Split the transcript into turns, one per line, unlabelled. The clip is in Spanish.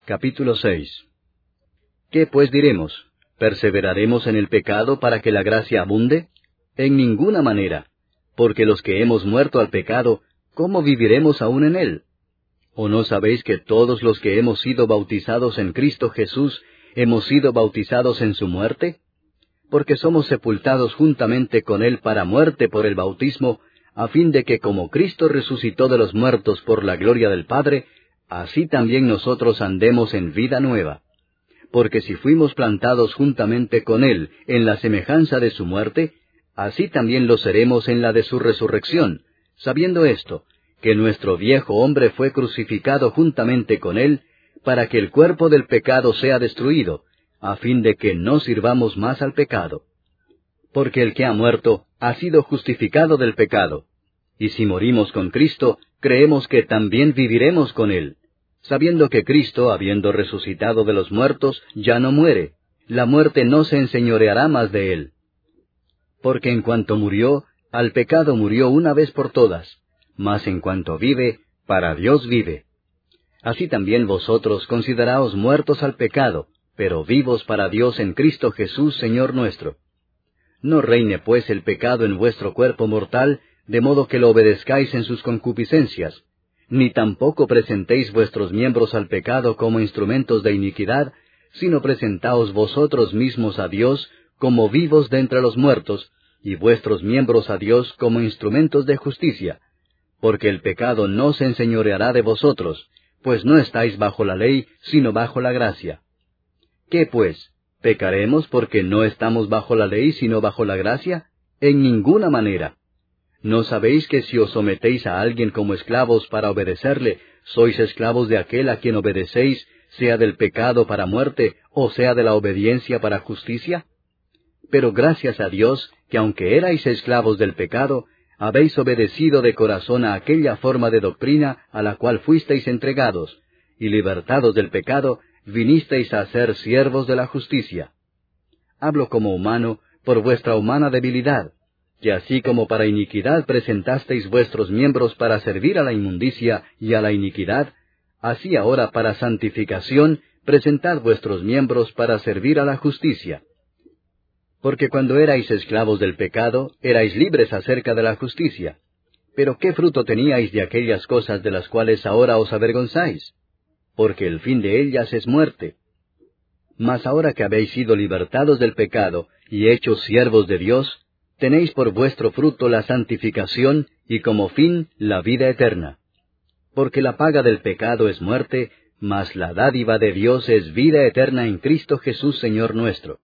Capítulo 6. ¿Qué pues diremos? ¿Perseveraremos en el pecado para que la gracia abunde? En ninguna manera, porque los que hemos muerto al pecado, ¿cómo viviremos aún en él? ¿O no sabéis que todos los que hemos sido bautizados en Cristo Jesús, hemos sido bautizados en su muerte? Porque somos sepultados juntamente con él para muerte por el bautismo, a fin de que como Cristo resucitó de los muertos por la gloria del Padre, así también nosotros andemos en vida nueva. Porque si fuimos plantados juntamente con él en la semejanza de su muerte, así también lo seremos en la de su resurrección, sabiendo esto, que nuestro viejo hombre fue crucificado juntamente con él, para que el cuerpo del pecado sea destruido, a fin de que no sirvamos más al pecado. Porque el que ha muerto ha sido justificado del pecado. Y si morimos con Cristo, creemos que también viviremos con él, sabiendo que Cristo, habiendo resucitado de los muertos, ya no muere. La muerte no se enseñoreará más de él. Porque en cuanto murió, al pecado murió una vez por todas, mas en cuanto vive, para Dios vive. Así también vosotros consideraos muertos al pecado, pero vivos para Dios en Cristo Jesús, Señor nuestro. No reine pues el pecado en vuestro cuerpo mortal, de modo que lo obedezcáis en sus concupiscencias, ni tampoco presentéis vuestros miembros al pecado como instrumentos de iniquidad, sino presentaos vosotros mismos a Dios como vivos de entre los muertos, y vuestros miembros a Dios como instrumentos de justicia, porque el pecado no se enseñoreará de vosotros, pues no estáis bajo la ley, sino bajo la gracia. ¿Qué pues? ¿Pecaremos porque no estamos bajo la ley, sino bajo la gracia? En ninguna manera. ¿No sabéis que si os sometéis a alguien como esclavos para obedecerle, sois esclavos de aquel a quien obedecéis, sea del pecado para muerte, o sea de la obediencia para justicia? Pero gracias a Dios, que aunque erais esclavos del pecado, habéis obedecido de corazón a aquella forma de doctrina a la cual fuisteis entregados, y libertados del pecado, vinisteis a ser siervos de la justicia. Hablo como humano, por vuestra humana debilidad, que así como para iniquidad presentasteis vuestros miembros para servir a la inmundicia y a la iniquidad, así ahora para santificación presentad vuestros miembros para servir a la justicia. Porque cuando erais esclavos del pecado, erais libres acerca de la justicia. Pero ¿qué fruto teníais de aquellas cosas de las cuales ahora os avergonzáis? Porque el fin de ellas es muerte. Mas ahora que habéis sido libertados del pecado y hechos siervos de Dios, tenéis por vuestro fruto la santificación y como fin la vida eterna. Porque la paga del pecado es muerte, mas la dádiva de Dios es vida eterna en Cristo Jesús Señor nuestro.